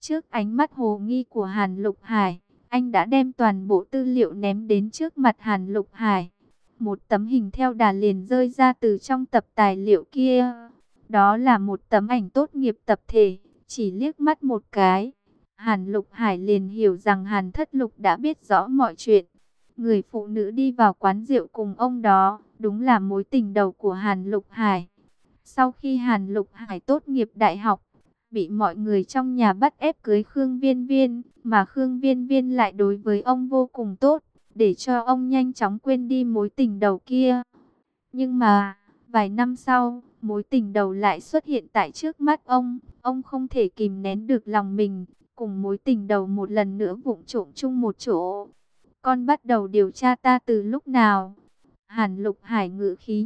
Trước ánh mắt hồ nghi của Hàn Lục Hải, anh đã đem toàn bộ tư liệu ném đến trước mặt Hàn Lục Hải. Một tấm hình theo đà liền rơi ra từ trong tập tài liệu kia. Đó là một tấm ảnh tốt nghiệp tập thể, chỉ liếc mắt một cái. Hàn Lục Hải liền hiểu rằng Hàn Thất Lục đã biết rõ mọi chuyện. Người phụ nữ đi vào quán rượu cùng ông đó, đúng là mối tình đầu của Hàn Lục Hải. Sau khi Hàn Lục Hải tốt nghiệp đại học, bị mọi người trong nhà bắt ép cưới Khương Viên Viên, mà Khương Viên Viên lại đối với ông vô cùng tốt, để cho ông nhanh chóng quên đi mối tình đầu kia. Nhưng mà, vài năm sau, mối tình đầu lại xuất hiện tại trước mắt ông không thể kìm nén được lòng mình, cùng mối tình đầu một lần nữa vụng trộm chung một chỗ. Con bắt đầu điều tra ta từ lúc nào? Hàn Lục Hải ngữ khí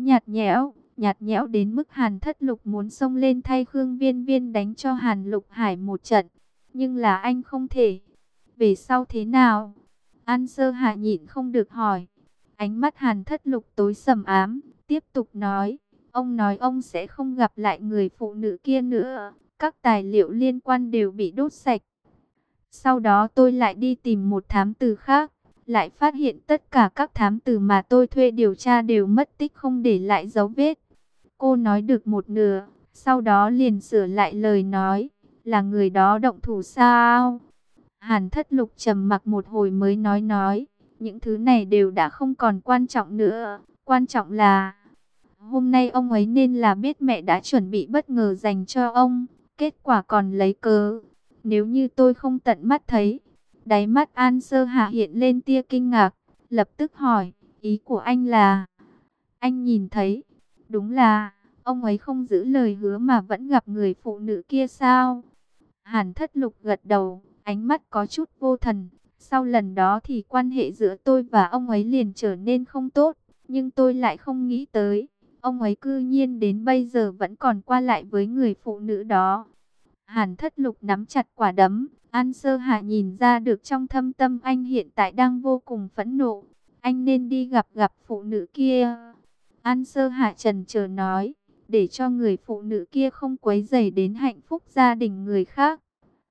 nhạt nhẽo đến mức Hàn Thất Lục muốn xông lên thay Khương Viên Viên đánh cho Hàn Lục Hải một trận. Nhưng là anh không thể. Về sau thế nào? An Sơ Hạ nhịn không được hỏi. Ánh mắt Hàn Thất Lục tối sầm ám, tiếp tục nói. Ông nói ông sẽ không gặp lại người phụ nữ kia nữa. Các tài liệu liên quan đều bị đốt sạch. Sau đó tôi lại đi tìm một thám tử khác, lại phát hiện tất cả các thám tử mà tôi thuê điều tra đều mất tích không để lại dấu vết. Cô nói được một nửa, sau đó liền sửa lại lời nói, là người đó động thủ sao? Hàn Thất Lục trầm mặc một hồi mới nói, những thứ này đều đã không còn quan trọng nữa, quan trọng là hôm nay ông ấy nên là biết mẹ đã chuẩn bị bất ngờ dành cho ông, kết quả còn lấy cớ. Nếu như tôi không tận mắt thấy. Đáy mắt An Sơ Hạ hiện lên tia kinh ngạc, lập tức hỏi, ý của anh là, anh nhìn thấy, đúng là, ông ấy không giữ lời hứa mà vẫn gặp người phụ nữ kia sao? Hàn Thất Lục gật đầu, ánh mắt có chút vô thần, sau lần đó thì quan hệ giữa tôi và ông ấy liền trở nên không tốt, nhưng tôi lại không nghĩ tới, ông ấy cư nhiên đến bây giờ vẫn còn qua lại với người phụ nữ đó. Hàn Thất Lục nắm chặt quả đấm, An Sơ Hạ nhìn ra được trong thâm tâm anh hiện tại đang vô cùng phẫn nộ. Anh nên đi gặp phụ nữ kia. An Sơ Hạ trần chờ nói, để cho người phụ nữ kia không quấy rầy đến hạnh phúc gia đình người khác.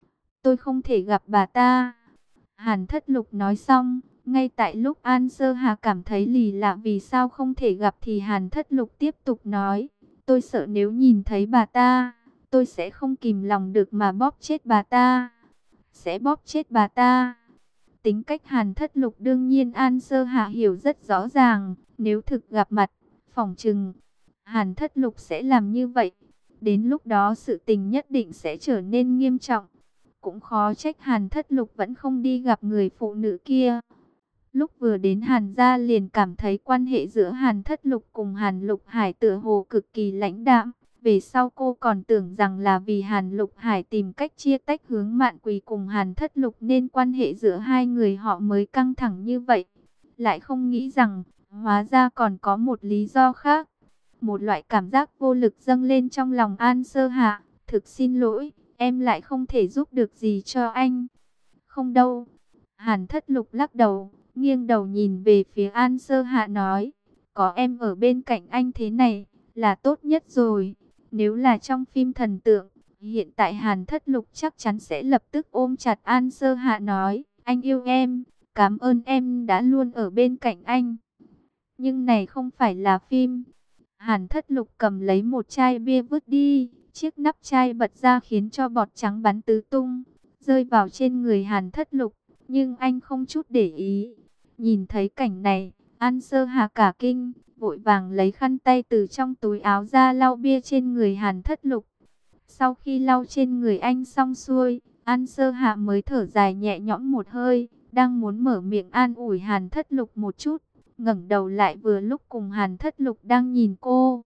Tôi không thể gặp bà ta. Hàn Thất Lục nói xong, ngay tại lúc An Sơ Hạ cảm thấy lì lạ vì sao không thể gặp thì Hàn Thất Lục tiếp tục nói, tôi sợ nếu nhìn thấy bà ta, tôi sẽ không kìm lòng được mà bóp chết bà ta. Sẽ bóp chết bà ta. Tính cách Hàn Thất Lục đương nhiên An Sơ Hạ hiểu rất rõ ràng. Nếu thực gặp mặt, phỏng chừng Hàn Thất Lục sẽ làm như vậy. Đến lúc đó sự tình nhất định sẽ trở nên nghiêm trọng. Cũng khó trách Hàn Thất Lục vẫn không đi gặp người phụ nữ kia. Lúc vừa đến Hàn gia liền cảm thấy quan hệ giữa Hàn Thất Lục cùng Hàn Lục Hải tựa hồ cực kỳ lãnh đạm. Về sau cô còn tưởng rằng là vì Hàn Lục Hải tìm cách chia tách Hướng Mạn Quỳ cùng Hàn Thất Lục nên quan hệ giữa hai người họ mới căng thẳng như vậy. Lại không nghĩ rằng, hóa ra còn có một lý do khác. Một loại cảm giác vô lực dâng lên trong lòng An Sơ Hạ. Thực xin lỗi, em lại không thể giúp được gì cho anh. Không đâu. Hàn Thất Lục lắc đầu, nghiêng đầu nhìn về phía An Sơ Hạ nói. Có em ở bên cạnh anh thế này, là tốt nhất rồi. Nếu là trong phim thần tượng, hiện tại Hàn Thất Lục chắc chắn sẽ lập tức ôm chặt An Sơ Hạ nói, anh yêu em, cảm ơn em đã luôn ở bên cạnh anh. Nhưng này không phải là phim. Hàn Thất Lục cầm lấy một chai bia vứt đi, chiếc nắp chai bật ra khiến cho bọt trắng bắn tứ tung, rơi vào trên người Hàn Thất Lục, nhưng anh không chút để ý. Nhìn thấy cảnh này, An Sơ Hạ cả kinh, vội vàng lấy khăn tay từ trong túi áo ra lau bia trên người Hàn Thất Lục. Sau khi lau trên người anh xong xuôi, An Sơ Hạ mới thở dài nhẹ nhõm một hơi, đang muốn mở miệng an ủi Hàn Thất Lục một chút, ngẩng đầu lại vừa lúc cùng Hàn Thất Lục đang nhìn cô.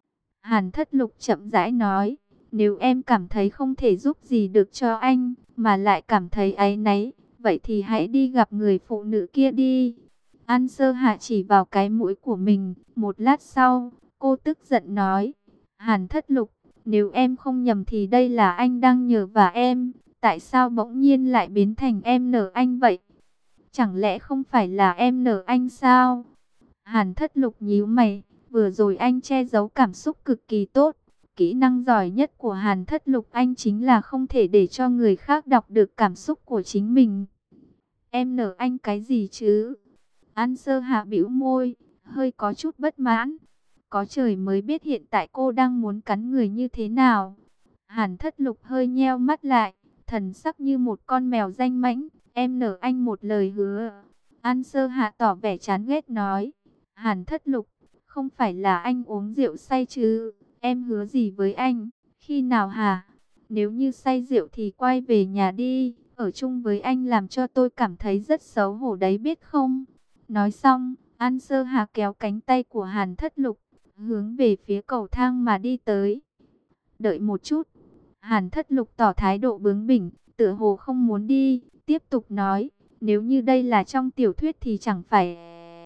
Hàn Thất Lục chậm rãi nói, nếu em cảm thấy không thể giúp gì được cho anh, mà lại cảm thấy áy náy, vậy thì hãy đi gặp người phụ nữ kia đi. An Sơ Hạ chỉ vào cái mũi của mình, một lát sau, cô tức giận nói, Hàn Thất Lục, nếu em không nhầm thì đây là anh đang nhờ vả em, tại sao bỗng nhiên lại biến thành em nợ anh vậy? Chẳng lẽ không phải là em nợ anh sao? Hàn Thất Lục nhíu mày, vừa rồi anh che giấu cảm xúc cực kỳ tốt, Kỹ năng giỏi nhất của Hàn Thất Lục anh chính là không thể để cho người khác đọc được cảm xúc của chính mình. Em nở anh cái gì chứ? An Sơ Hạ bĩu môi, hơi có chút bất mãn. Có trời mới biết hiện tại cô đang muốn cắn người như thế nào. Hàn Thất Lục hơi nheo mắt lại, thần sắc như một con mèo danh mãnh. Em nở anh một lời hứa. An Sơ Hạ tỏ vẻ chán ghét nói. Hàn Thất Lục, không phải là anh uống rượu say chứ? Em hứa gì với anh? Khi nào hả? Nếu như say rượu thì quay về nhà đi. Ở chung với anh làm cho tôi cảm thấy rất xấu hổ đấy biết không? Nói xong, An Sơ Hà kéo cánh tay của Hàn Thất Lục, hướng về phía cầu thang mà đi tới. Đợi một chút. Hàn Thất Lục tỏ thái độ bướng bỉnh, tựa hồ không muốn đi, tiếp tục nói, nếu như đây là trong tiểu thuyết thì chẳng phải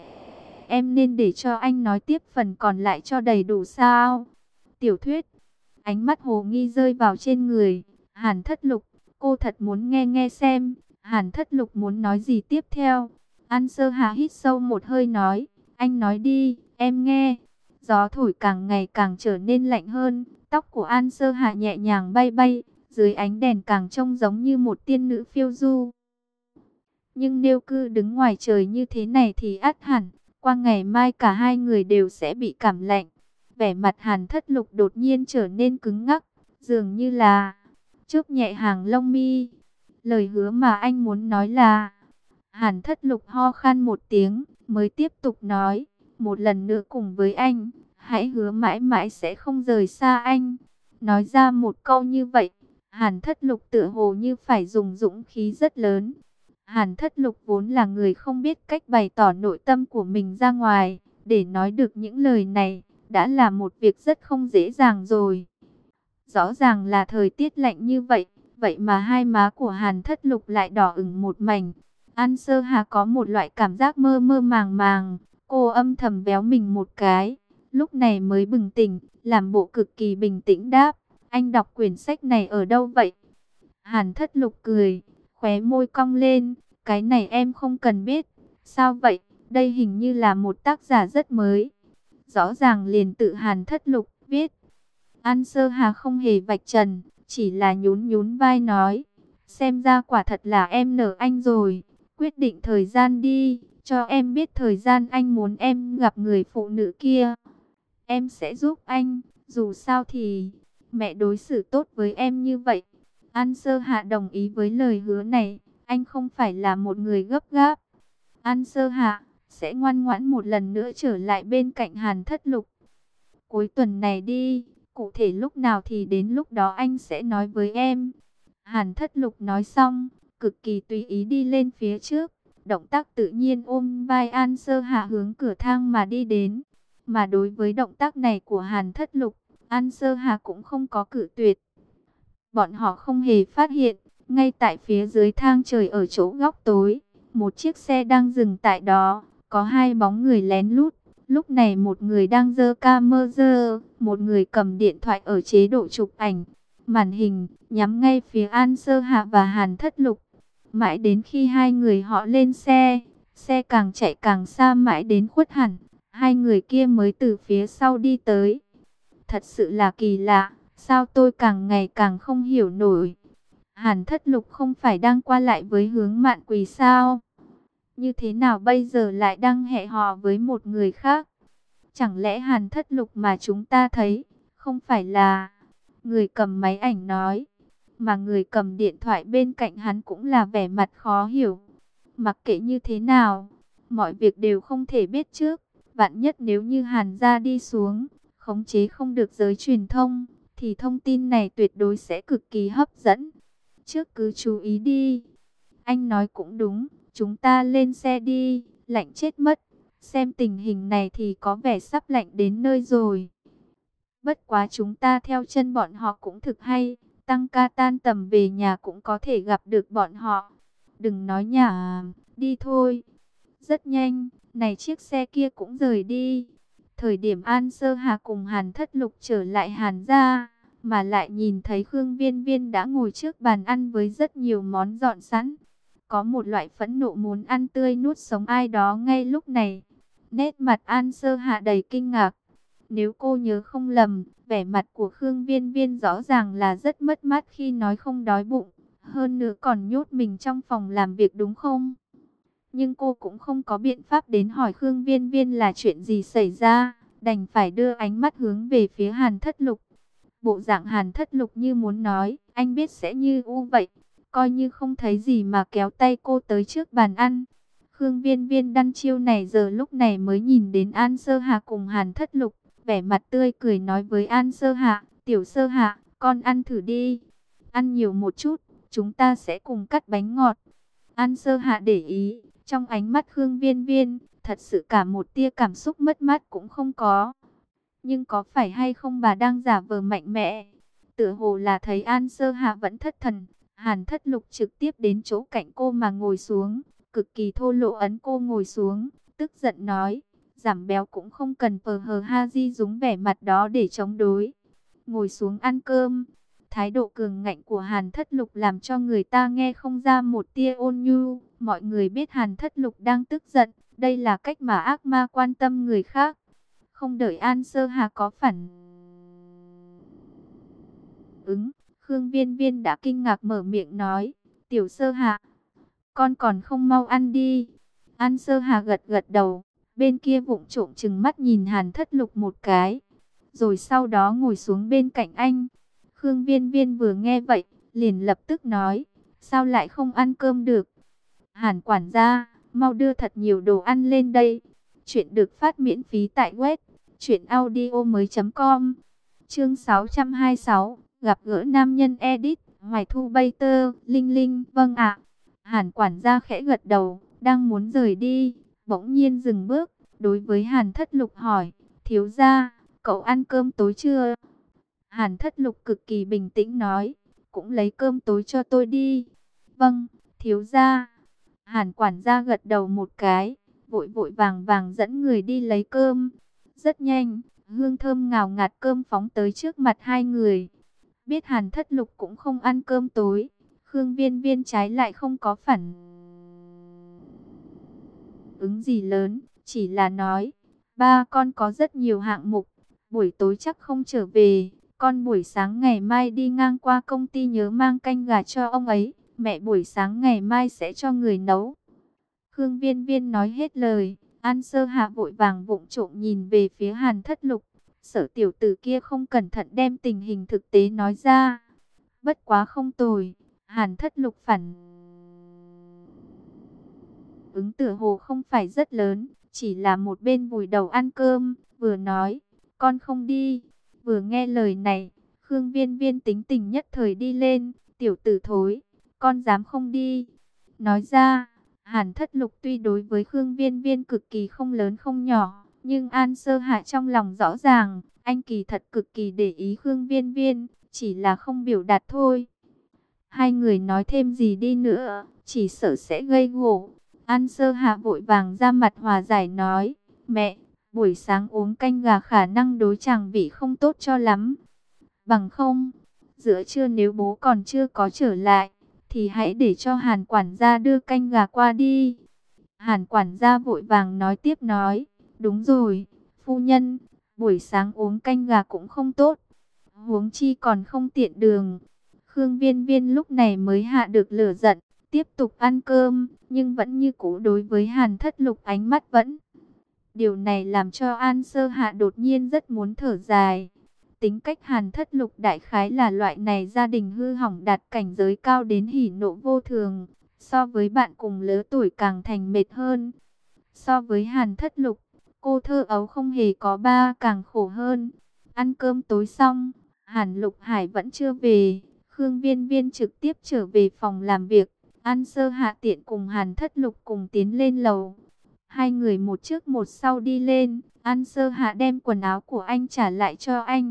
em nên để cho anh nói tiếp phần còn lại cho đầy đủ sao? Tiểu thuyết. Ánh mắt hồ nghi rơi vào trên người Hàn Thất Lục, cô thật muốn nghe xem Hàn Thất Lục muốn nói gì tiếp theo. An Sơ Hà hít sâu một hơi nói, anh nói đi, em nghe. Gió thổi càng ngày càng trở nên lạnh hơn, tóc của An Sơ Hà nhẹ nhàng bay bay, dưới ánh đèn càng trông giống như một tiên nữ phiêu du. Nhưng nếu cứ đứng ngoài trời như thế này thì ắt hẳn, qua ngày mai cả hai người đều sẽ bị cảm lạnh. Vẻ mặt Hàn Thất Lục đột nhiên trở nên cứng ngắc, dường như là chớp nhẹ hàng lông mi. Lời hứa mà anh muốn nói là... Hàn Thất Lục ho khan một tiếng, mới tiếp tục nói, một lần nữa cùng với anh, hãy hứa mãi mãi sẽ không rời xa anh. Nói ra một câu như vậy, Hàn Thất Lục tựa hồ như phải dùng dũng khí rất lớn. Hàn Thất Lục vốn là người không biết cách bày tỏ nội tâm của mình ra ngoài, để nói được những lời này, đã là một việc rất không dễ dàng rồi. Rõ ràng là thời tiết lạnh như vậy, vậy mà hai má của Hàn Thất Lục lại đỏ ửng một mảnh. An Sơ Hà có một loại cảm giác mơ mơ màng màng, cô âm thầm véo mình một cái, lúc này mới bừng tỉnh, làm bộ cực kỳ bình tĩnh đáp, anh đọc quyển sách này ở đâu vậy? Hàn Thất Lục cười, khóe môi cong lên, cái này em không cần biết. Sao vậy? Đây hình như là một tác giả rất mới. Rõ ràng liền tự Hàn Thất Lục viết. An Sơ Hà không hề vạch trần, chỉ là nhún nhún vai nói, xem ra quả thật là em nở anh rồi. Quyết định thời gian đi, cho em biết thời gian anh muốn em gặp người phụ nữ kia. Em sẽ giúp anh, dù sao thì mẹ đối xử tốt với em như vậy. An Sơ Hạ đồng ý với lời hứa này, anh không phải là một người gấp gáp. An Sơ Hạ sẽ ngoan ngoãn một lần nữa trở lại bên cạnh Hàn Thất Lục. Cuối tuần này đi, cụ thể lúc nào thì đến lúc đó anh sẽ nói với em. Hàn Thất Lục nói xong, cực kỳ tùy ý đi lên phía trước, động tác tự nhiên ôm vai An Sơ Hạ hướng cửa thang mà đi đến. Mà đối với động tác này của Hàn Thất Lục, An Sơ Hạ cũng không có cự tuyệt. Bọn họ không hề phát hiện, ngay tại phía dưới thang trời ở chỗ góc tối, một chiếc xe đang dừng tại đó, có hai bóng người lén lút. Lúc này một người đang giơ camera, một người cầm điện thoại ở chế độ chụp ảnh. Màn hình nhắm ngay phía An Sơ Hạ và Hàn Thất Lục. Mãi đến khi hai người họ lên xe, xe càng chạy càng xa mãi đến khuất hẳn, hai người kia mới từ phía sau đi tới. Thật sự là kỳ lạ, sao tôi càng ngày càng không hiểu nổi. Hàn Thất Lục không phải đang qua lại với Hướng Mạn Quỳ sao? Như thế nào bây giờ lại đang hẹn hò với một người khác? Chẳng lẽ Hàn Thất Lục mà chúng ta thấy, không phải là... Người cầm máy ảnh nói, mà người cầm điện thoại bên cạnh hắn cũng là vẻ mặt khó hiểu. Mặc kệ như thế nào, mọi việc đều không thể biết trước. Vạn nhất nếu như Hàn gia đi xuống, khống chế không được giới truyền thông, thì thông tin này tuyệt đối sẽ cực kỳ hấp dẫn. Trước cứ chú ý đi. Anh nói cũng đúng, chúng ta lên xe đi, lạnh chết mất. Xem tình hình này thì có vẻ sắp lạnh đến nơi rồi. Bất quá chúng ta theo chân bọn họ cũng thực hay, tăng ca tan tầm về nhà cũng có thể gặp được bọn họ. Đừng nói nhảm, đi thôi. Rất nhanh, này chiếc xe kia cũng rời đi. Thời điểm An Sơ Hà cùng Hàn Thất Lục trở lại Hàn gia, mà lại nhìn thấy Khương Viên Viên đã ngồi trước bàn ăn với rất nhiều món dọn sẵn. Có một loại phẫn nộ muốn ăn tươi nuốt sống ai đó ngay lúc này. Nét mặt An Sơ Hà đầy kinh ngạc. Nếu cô nhớ không lầm, vẻ mặt của Khương Viên Viên rõ ràng là rất mất mát khi nói không đói bụng. Hơn nữa còn nhốt mình trong phòng làm việc đúng không? Nhưng cô cũng không có biện pháp đến hỏi Khương Viên Viên là chuyện gì xảy ra. Đành phải đưa ánh mắt hướng về phía Hàn Thất Lục. Bộ dạng Hàn Thất Lục như muốn nói, anh biết sẽ như u vậy. Coi như không thấy gì mà kéo tay cô tới trước bàn ăn. Khương Viên Viên đăm chiêu này giờ lúc này mới nhìn đến An Sơ Hạ cùng Hàn Thất Lục. Vẻ mặt tươi cười nói với An Sơ Hạ, Tiểu Sơ Hạ, con ăn thử đi. Ăn nhiều một chút, chúng ta sẽ cùng cắt bánh ngọt. An Sơ Hạ để ý, trong ánh mắt Khương Viên Viên, thật sự cả một tia cảm xúc mất mát cũng không có. Nhưng có phải hay không bà đang giả vờ mạnh mẽ? Tựa hồ là thấy An Sơ Hạ vẫn thất thần. Hàn Thất Lục trực tiếp đến chỗ cạnh cô mà ngồi xuống. Cực kỳ thô lỗ ấn cô ngồi xuống. Tức giận nói. Giảm béo cũng không cần phờ hờ ha di dúng vẻ mặt đó để chống đối. Ngồi xuống ăn cơm. Thái độ cường ngạnh của Hàn Thất Lục làm cho người ta nghe không ra một tia ôn nhu. Mọi người biết Hàn Thất Lục đang tức giận. Đây là cách mà ác ma quan tâm người khác. Không đợi An Sơ Hà có phản ứng, Khương Viên Viên đã kinh ngạc mở miệng nói, Tiểu Sơ Hà, con còn không mau ăn đi. An Sơ Hà gật gật đầu, bên kia vụng trộm trừng mắt nhìn Hàn Thất Lục một cái, rồi sau đó ngồi xuống bên cạnh anh. Khương Viên Viên vừa nghe vậy, liền lập tức nói, sao lại không ăn cơm được? Hàn quản gia, mau đưa thật nhiều đồ ăn lên đây. Chuyện được phát miễn phí tại web truyệnaudiomoi.com. Chương 626, gặp gỡ nam nhân edit, Hoài Thu Bay Tơ, Linh Linh, vâng ạ. Hàn quản gia khẽ gật đầu, đang muốn rời đi, bỗng nhiên dừng bước, đối với Hàn Thất Lục hỏi, thiếu gia, cậu ăn cơm tối chưa? Hàn Thất Lục cực kỳ bình tĩnh nói, cũng lấy cơm tối cho tôi đi. Vâng, thiếu gia. Hàn quản gia gật đầu một cái, vội vội vàng vàng dẫn người đi lấy cơm. Rất nhanh, hương thơm ngào ngạt cơm phóng tới trước mặt hai người. Biết Hàn Thất Lục cũng không ăn cơm tối, Khương Viên Viên trái lại không có phản ứng gì lớn, chỉ là nói, ba con có rất nhiều hạng mục, buổi tối chắc không trở về, con buổi sáng ngày mai đi ngang qua công ty nhớ mang canh gà cho ông ấy, mẹ buổi sáng ngày mai sẽ cho người nấu. Khương Viên Viên nói hết lời, An Sơ Hạ vội vàng vụng trộm nhìn về phía Hàn Thất Lục, sợ tiểu tử kia không cẩn thận đem tình hình thực tế nói ra. Bất quá không tồi, Hàn Thất Lục phản ứng tựa hồ không phải rất lớn, chỉ là một bên vùi đầu ăn cơm, vừa nói, con không đi. Vừa nghe lời này, Khương Viên Viên tính tình nhất thời đi lên, tiểu tử thối, con dám không đi. Nói ra, Hàn Thất Lục tuy đối với Khương Viên Viên cực kỳ không lớn không nhỏ, nhưng An Sơ Hạ trong lòng rõ ràng, anh kỳ thật cực kỳ để ý Khương Viên Viên, chỉ là không biểu đạt thôi. Hai người nói thêm gì đi nữa, chỉ sợ sẽ gây gổ. An Sơ Hạ vội vàng ra mặt hòa giải nói, mẹ, buổi sáng uống canh gà khả năng đối chàng vị không tốt cho lắm. Bằng không, giữa trưa nếu bố còn chưa có trở lại, thì hãy để cho Hàn quản gia đưa canh gà qua đi. Hàn quản gia vội vàng nói tiếp nói, đúng rồi, phu nhân, buổi sáng uống canh gà cũng không tốt, huống chi còn không tiện đường. Khương Viên Viên lúc này mới hạ được lửa giận, tiếp tục ăn cơm, nhưng vẫn như cũ đối với Hàn Thất Lục ánh mắt vẫn. Điều này làm cho An Sơ Hạ đột nhiên rất muốn thở dài. Tính cách Hàn Thất Lục đại khái là loại này gia đình hư hỏng đạt cảnh giới cao đến hỉ nộ vô thường. So với bạn cùng lứa tuổi càng thành mệt hơn. So với Hàn Thất Lục, cô thơ ấu không hề có ba càng khổ hơn. Ăn cơm tối xong, Hàn Lục Hải vẫn chưa về. Khương Viên Viên trực tiếp trở về phòng làm việc. An Sơ Hạ tiện cùng Hàn Thất Lục cùng tiến lên lầu. Hai người một trước một sau đi lên. An Sơ Hạ đem quần áo của anh trả lại cho anh.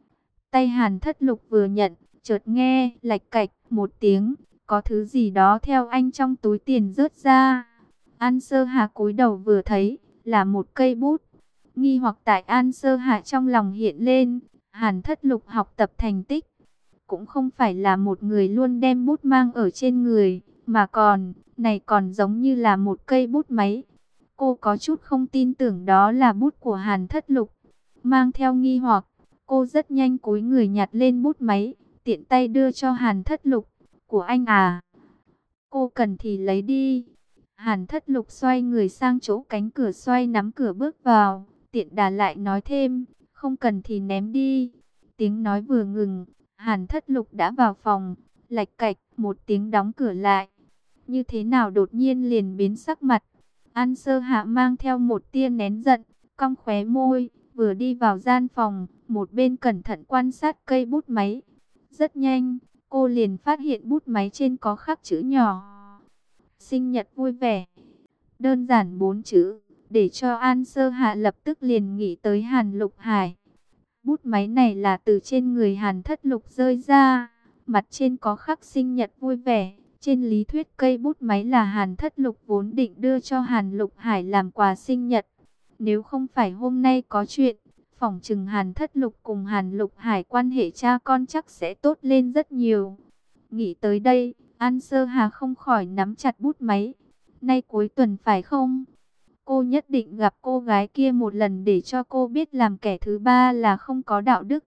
Tay Hàn Thất Lục vừa nhận, chợt nghe lạch cạch một tiếng, có thứ gì đó theo anh trong túi tiền rớt ra. An Sơ Hạ cúi đầu vừa thấy, là một cây bút. Nghi hoặc tại An Sơ Hạ trong lòng hiện lên, Hàn Thất Lục học tập thành tích. Cũng không phải là một người luôn đem bút mang ở trên người, mà này còn giống như là một cây bút máy. Cô có chút không tin tưởng đó là bút của Hàn Thất Lục. mang theo nghi hoặc. Cô rất nhanh cúi người nhặt lên bút máy, tiện tay đưa cho Hàn Thất Lục. Của anh à? Cô cần thì lấy đi. Hàn Thất Lục xoay người sang chỗ cánh cửa xoay nắm cửa bước vào. Tiện đà lại nói thêm, không cần thì ném đi. Tiếng nói vừa ngừng, Hàn Thất Lục đã vào phòng. Lạch cạch, một tiếng đóng cửa lại. Như thế nào đột nhiên liền biến sắc mặt. An Sơ Hạ mang theo một tia nén giận, cong khóe môi, vừa đi vào gian phòng, một bên cẩn thận quan sát cây bút máy. Rất nhanh, cô liền phát hiện bút máy trên có khắc chữ nhỏ. Sinh nhật vui vẻ. Đơn giản 4 chữ, để cho An Sơ Hạ lập tức liền nghĩ tới Hàn Lục Hải. Bút máy này là từ trên người Hàn Thất Lục rơi ra, mặt trên có khắc sinh nhật vui vẻ. Trên lý thuyết cây bút máy là Hàn Thất Lục vốn định đưa cho Hàn Lục Hải làm quà sinh nhật. Nếu không phải hôm nay có chuyện, phỏng chừng Hàn Thất Lục cùng Hàn Lục Hải quan hệ cha con chắc sẽ tốt lên rất nhiều. Nghĩ tới đây, An Sơ Hà không khỏi nắm chặt bút máy. Nay cuối tuần phải không? Cô nhất định gặp cô gái kia một lần để cho cô biết làm kẻ thứ ba là không có đạo đức.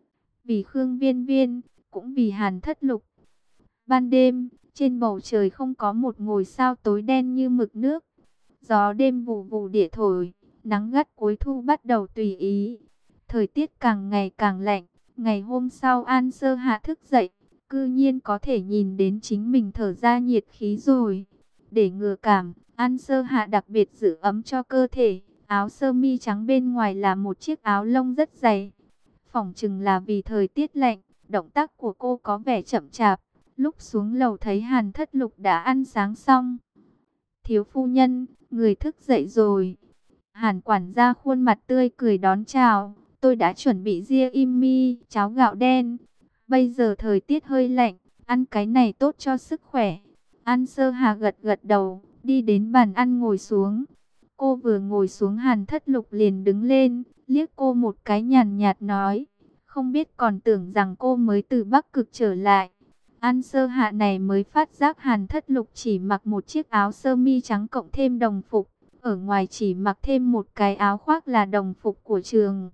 Vì Khương Viên Viên, cũng vì Hàn Thất Lục. Ban đêm, trên bầu trời không có một ngôi sao, tối đen như mực nước. Gió đêm vù vù địa thổi, nắng gắt cuối thu bắt đầu tùy ý. Thời tiết càng ngày càng lạnh. Ngày hôm sau An Sơ Hạ thức dậy, cư nhiên có thể nhìn đến chính mình thở ra nhiệt khí rồi. Để ngừa cảm, An Sơ Hạ đặc biệt giữ ấm cho cơ thể. Áo sơ mi trắng bên ngoài là một chiếc áo lông rất dày. Phỏng chừng là vì thời tiết lạnh, động tác của cô có vẻ chậm chạp. Lúc xuống lầu thấy Hàn Thất Lục đã ăn sáng xong. Thiếu phu nhân, người thức dậy rồi. Hàn quản gia khuôn mặt tươi cười đón chào. Tôi đã chuẩn bị ria im mi, cháo gạo đen. Bây giờ thời tiết hơi lạnh, ăn cái này tốt cho sức khỏe. An Sơ Hà gật gật đầu, đi đến bàn ăn ngồi xuống. Cô vừa ngồi xuống Hàn Thất Lục liền đứng lên, liếc cô một cái nhàn nhạt nói. Không biết còn tưởng rằng cô mới từ Bắc Cực trở lại. An Sơ Hạ này mới phát giác Hàn Thất Lục chỉ mặc một chiếc áo sơ mi trắng cộng thêm đồng phục. Ở ngoài chỉ mặc thêm một cái áo khoác là đồng phục của trường.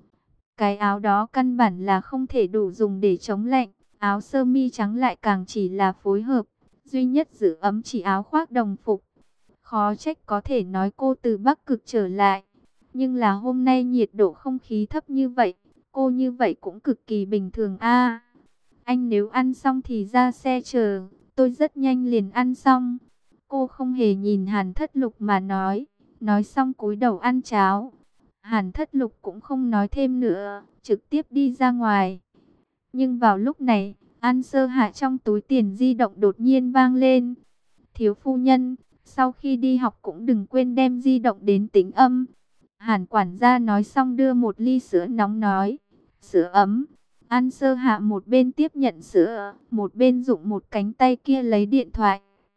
Cái áo đó căn bản là không thể đủ dùng để chống lạnh. Áo sơ mi trắng lại càng chỉ là phối hợp. Duy nhất giữ ấm chỉ áo khoác đồng phục. Khó trách có thể nói cô từ Bắc Cực trở lại. Nhưng là hôm nay nhiệt độ không khí thấp như vậy. Cô như vậy cũng cực kỳ bình thường a. Anh nếu ăn xong thì ra xe chờ. Tôi rất nhanh liền ăn xong. Cô không hề nhìn Hàn Thất Lục mà nói. Nói xong cúi đầu ăn cháo. Hàn Thất Lục cũng không nói thêm nữa, trực tiếp đi ra ngoài. Nhưng vào lúc này, An Sơ Hạ trong túi tiền di động đột nhiên vang lên. Thiếu phu nhân, sau khi đi học cũng đừng quên đem di động đến tính âm. Hàn quản gia nói xong đưa một ly sữa nóng nói. Sữa ấm. An Sơ Hạ một bên tiếp nhận sữa, một bên dụng một cánh tay kia lấy điện thoại.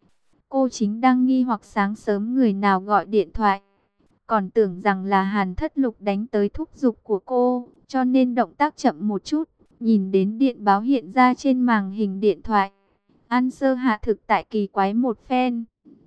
Cô chính đang nghi hoặc sáng sớm người nào gọi điện thoại. Còn tưởng rằng là Hàn Thất Lục đánh tới thúc giục của cô, cho nên động tác chậm một chút. Nhìn đến điện báo hiện ra trên màn hình điện thoại. An Sơ Hạ thực tại kỳ quái một phen.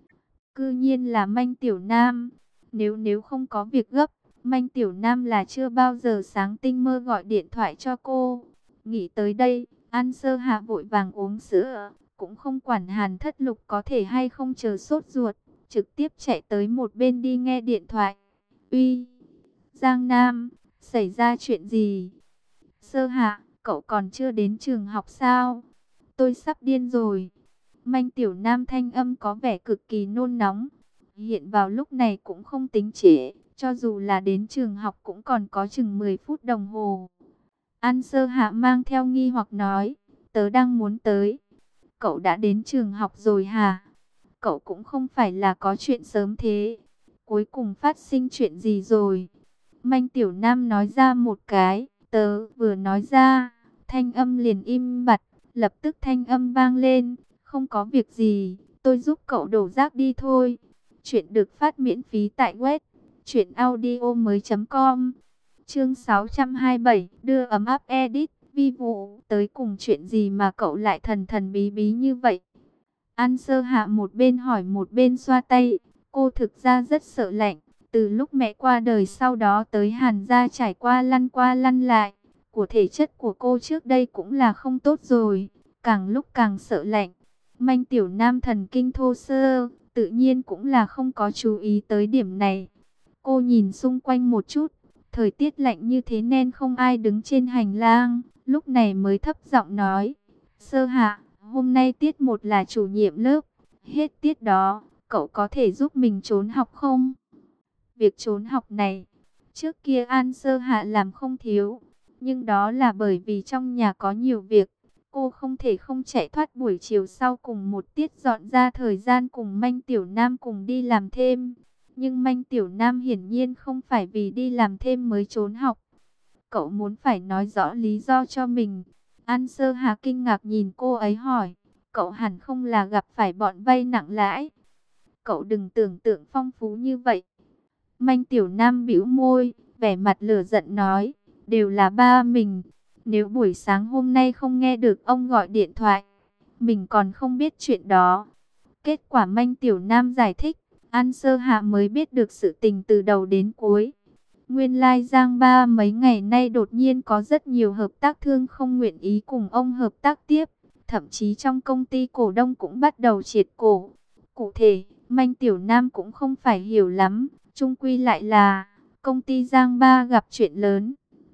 Cư nhiên là Manh Tiểu Nam. Nếu không có việc gấp, Manh Tiểu Nam là chưa bao giờ sáng tinh mơ gọi điện thoại cho cô. Nghĩ tới đây, An Sơ Hạ vội vàng uống sữa. Cũng không quản Hàn Thất Lục có thể hay không chờ sốt ruột. Trực tiếp chạy tới một bên đi nghe điện thoại. Uy, Giang Nam, xảy ra chuyện gì? Sơ Hạ, cậu còn chưa đến trường học sao? Tôi sắp điên rồi. Manh Tiểu Nam thanh âm có vẻ cực kỳ nôn nóng. Hiện vào lúc này cũng không tính trễ, cho dù là đến trường học cũng còn có chừng 10 phút đồng hồ. An Sơ Hạ mang theo nghi hoặc nói, tớ đang muốn tới. Cậu đã đến trường học rồi hả? Cậu cũng không phải là có chuyện sớm thế. Cuối cùng phát sinh chuyện gì rồi? Manh Tiểu Nam nói ra một cái, tớ vừa nói ra, thanh âm liền im bặt, lập tức thanh âm vang lên, không có việc gì, tôi giúp cậu đổ rác đi thôi. Chuyện được phát miễn phí tại web truyệnaudiomoi.com. Chương 627, đưa ấm áp edit, vi vụ, tới cùng chuyện gì mà cậu lại thần thần bí bí như vậy? An Sơ Hạ một bên hỏi một bên xoa tay, cô thực ra rất sợ lạnh, Từ lúc mẹ qua đời sau đó tới Hàn gia trải qua lăn lại. Của thể chất của cô trước đây cũng là không tốt rồi, càng lúc càng sợ lạnh. Manh tiểu nam thần kinh thô sơ, tự nhiên cũng là không có chú ý tới điểm này. Cô nhìn xung quanh một chút, thời tiết lạnh như thế nên không ai đứng trên hành lang, lúc này mới thấp giọng nói. Sơ Hạ, hôm nay tiết 1 là chủ nhiệm lớp, hết tiết đó, cậu có thể giúp mình trốn học không? Việc trốn học này, trước kia An Sơ Hạ làm không thiếu, nhưng đó là bởi vì trong nhà có nhiều việc. Cô không thể không chạy thoát buổi chiều sau cùng một tiết dọn ra thời gian cùng Manh Tiểu Nam cùng đi làm thêm. Nhưng Manh Tiểu Nam hiển nhiên không phải vì đi làm thêm mới trốn học. Cậu muốn phải nói rõ lý do cho mình. An Sơ Hà kinh ngạc nhìn cô ấy hỏi. Cậu hẳn không là gặp phải bọn vay nặng lãi. Cậu đừng tưởng tượng phong phú như vậy. Manh Tiểu Nam bĩu môi, vẻ mặt lửa giận nói. Đều là ba mình. Nếu buổi sáng hôm nay không nghe được ông gọi điện thoại, mình còn không biết chuyện đó. Kết quả Manh Tiểu Nam giải thích, An Sơ Hạ mới biết được sự tình từ đầu đến cuối. Nguyên lai Giang Ba mấy ngày nay đột nhiên có rất nhiều hợp tác thương không nguyện ý cùng ông hợp tác tiếp. Thậm chí trong công ty cổ đông cũng bắt đầu triệt cổ. Cụ thể, Manh Tiểu Nam cũng không phải hiểu lắm. Chung quy lại là, công ty Giang Ba gặp chuyện lớn.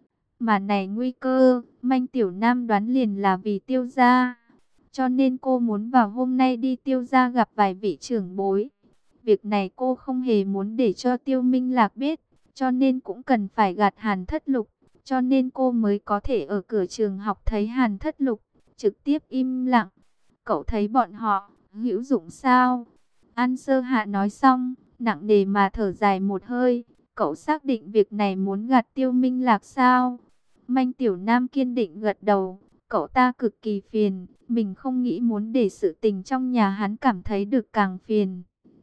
Mà này nguy cơ, Manh Tiểu Nam đoán liền là vì Tiêu gia. Cho nên cô muốn vào hôm nay đi Tiêu gia gặp vài vị trưởng bối. Việc này cô không hề muốn để cho Tiêu Minh Lạc biết. Cho nên cũng cần phải gạt Hàn Thất Lục. Cho nên cô mới có thể ở cửa trường học thấy Hàn Thất Lục, trực tiếp im lặng. Cậu thấy bọn họ hữu dụng sao? An Sơ Hạ nói xong, nặng nề mà thở dài một hơi. Cậu xác định việc này muốn gạt Tiêu Minh Lạc sao? Manh Tiểu Nam kiên định gật đầu. Cậu ta cực kỳ phiền. Mình không nghĩ muốn để sự tình trong nhà hắn cảm thấy được càng phiền.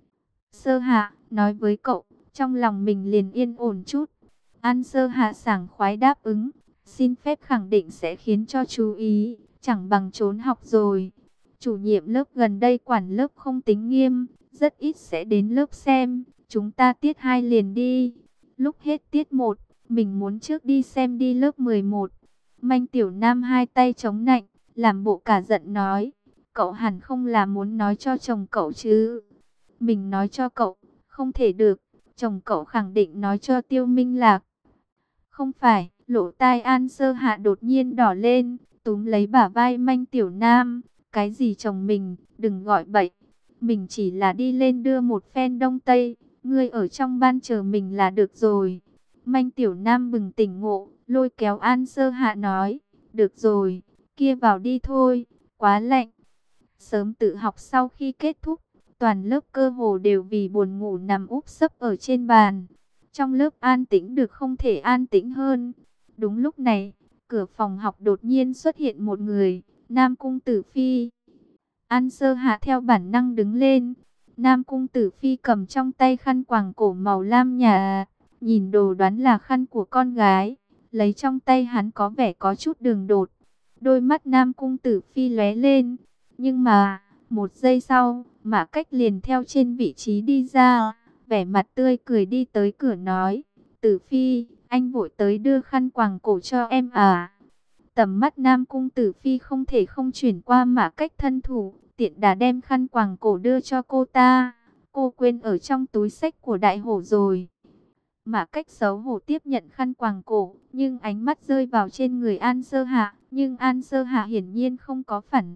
Sơ Hạ nói với cậu, trong lòng mình liền yên ổn chút. An Sơ Hạ sảng khoái đáp ứng. Xin phép khẳng định sẽ khiến cho chú ý. Chẳng bằng trốn học rồi. Chủ nhiệm lớp gần đây quản lớp không tính nghiêm. Rất ít sẽ đến lớp xem. Chúng ta tiết 2 liền đi. Lúc hết tiết 1, mình muốn trước đi xem đi lớp 11. Manh Tiểu Nam hai tay chống nạnh, làm bộ cả giận nói. Cậu hẳn không là muốn nói cho chồng cậu chứ. Mình nói cho cậu, không thể được. Chồng cậu khẳng định nói cho Tiêu Minh Lạc. Không phải, lỗ tai An Sơ Hạ đột nhiên đỏ lên, túm lấy bả vai Manh Tiểu Nam. Cái gì chồng mình, đừng gọi bậy. Mình chỉ là đi lên đưa một phen Đông Tây. Ngươi ở trong ban chờ mình là được rồi. Manh Tiểu Nam bừng tỉnh ngộ, lôi kéo An Sơ Hạ nói. Được rồi, kia vào đi thôi, quá lạnh. Sớm tự học sau khi kết thúc, toàn lớp cơ hồ đều vì buồn ngủ nằm úp sấp ở trên bàn. Trong lớp an tĩnh được không thể an tĩnh hơn. Đúng lúc này, cửa phòng học đột nhiên xuất hiện một người, Nam Cung Tử Phi. An Sơ Hạ theo bản năng đứng lên. Nam Cung Tử Phi cầm trong tay khăn quàng cổ màu lam nhà, nhìn đồ đoán là khăn của con gái. Lấy trong tay hắn có vẻ có chút đường đột. Đôi mắt Nam Cung Tử Phi lóe lên. Nhưng mà, một giây sau, Mã Cách liền theo trên vị trí đi ra. Vẻ mặt tươi cười đi tới cửa nói. Tử Phi, anh vội tới đưa khăn quàng cổ cho em à. Tầm mắt Nam Cung Tử Phi không thể không chuyển qua Mã Cách thân thủ. Tiện đà đem khăn quàng cổ đưa cho cô ta. Cô quên ở trong túi xách của đại hổ rồi. Mã Cách xấu hổ tiếp nhận khăn quàng cổ, nhưng ánh mắt rơi vào trên người An Sơ Hạ. Nhưng An Sơ Hạ hiển nhiên không có phản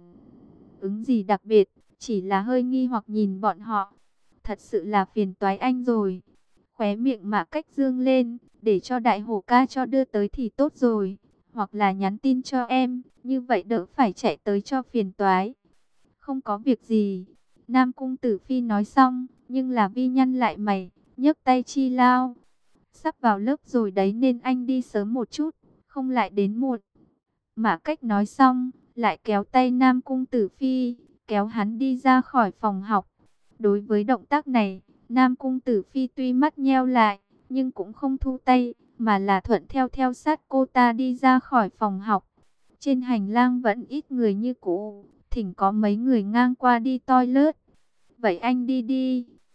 ứng gì đặc biệt, chỉ là hơi nghi hoặc nhìn bọn họ. Thật sự là phiền toái anh rồi. Khóe miệng Mã Cách dương lên, để cho đại hổ ca cho đưa tới thì tốt rồi. Hoặc là nhắn tin cho em, như vậy đỡ phải chạy tới cho phiền toái. Không có việc gì. Nam Cung Tử Phi nói xong, nhưng là vi nhăn lại mày, nhấc tay chi lao. Sắp vào lớp rồi đấy nên anh đi sớm một chút, không lại đến muộn. Mã Cách nói xong, lại kéo tay Nam Cung Tử Phi, kéo hắn đi ra khỏi phòng học. Đối với động tác này, Nam Cung Tử Phi tuy mắt nheo lại, nhưng cũng không thu tay, mà là thuận theo sát cô ta đi ra khỏi phòng học. Trên hành lang vẫn ít người như cũ, thỉnh có mấy người ngang qua đi toilet. Vậy anh đi đi.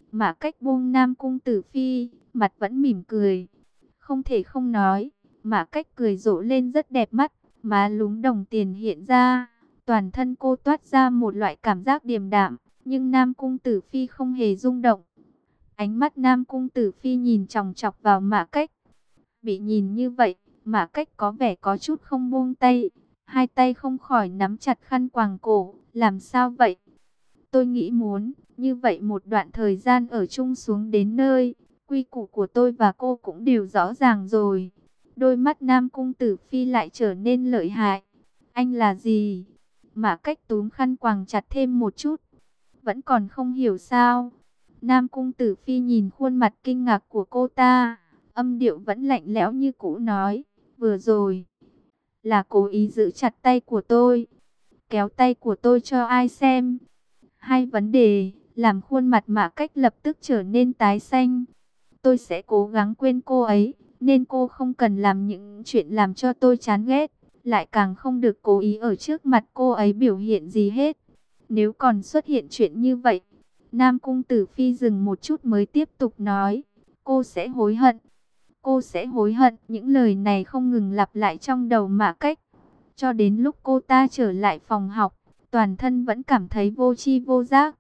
Mã Cách buông Nam Cung Tử Phi, mặt vẫn mỉm cười. Không thể không nói, Mã Cách cười rộ lên rất đẹp mắt, má lúm đồng tiền hiện ra. Toàn thân cô toát ra một loại cảm giác điềm đạm, nhưng Nam Cung Tử Phi không hề rung động. Ánh mắt Nam Cung Tử Phi nhìn chòng chọc vào Mã Cách. Bị nhìn như vậy, Mã Cách có vẻ có chút không buông tay. Hai tay không khỏi nắm chặt khăn quàng cổ. Làm sao vậy? Tôi nghĩ muốn, như vậy một đoạn thời gian ở chung xuống đến nơi. Quy củ của tôi và cô cũng đều rõ ràng rồi. Đôi mắt Nam Cung Tử Phi lại trở nên lợi hại. Anh là gì? Mã Cách túm khăn quàng chặt thêm một chút. Vẫn còn không hiểu sao? Nam Cung Tử Phi nhìn khuôn mặt kinh ngạc của cô ta, âm điệu vẫn lạnh lẽo như cũ nói, vừa rồi là cố ý giữ chặt tay của tôi, kéo tay của tôi cho ai xem. Hai vấn đề làm khuôn mặt Mã Cách lập tức trở nên tái xanh. Tôi sẽ cố gắng quên cô ấy, nên cô không cần làm những chuyện làm cho tôi chán ghét, lại càng không được cố ý ở trước mặt cô ấy biểu hiện gì hết. Nếu còn xuất hiện chuyện như vậy, Nam Cung Tử Phi dừng một chút mới tiếp tục nói, cô sẽ hối hận. Cô sẽ hối hận. Những lời này không ngừng lặp lại trong đầu Mã Cách. Cho đến lúc cô ta trở lại phòng học, toàn thân vẫn cảm thấy vô tri vô giác.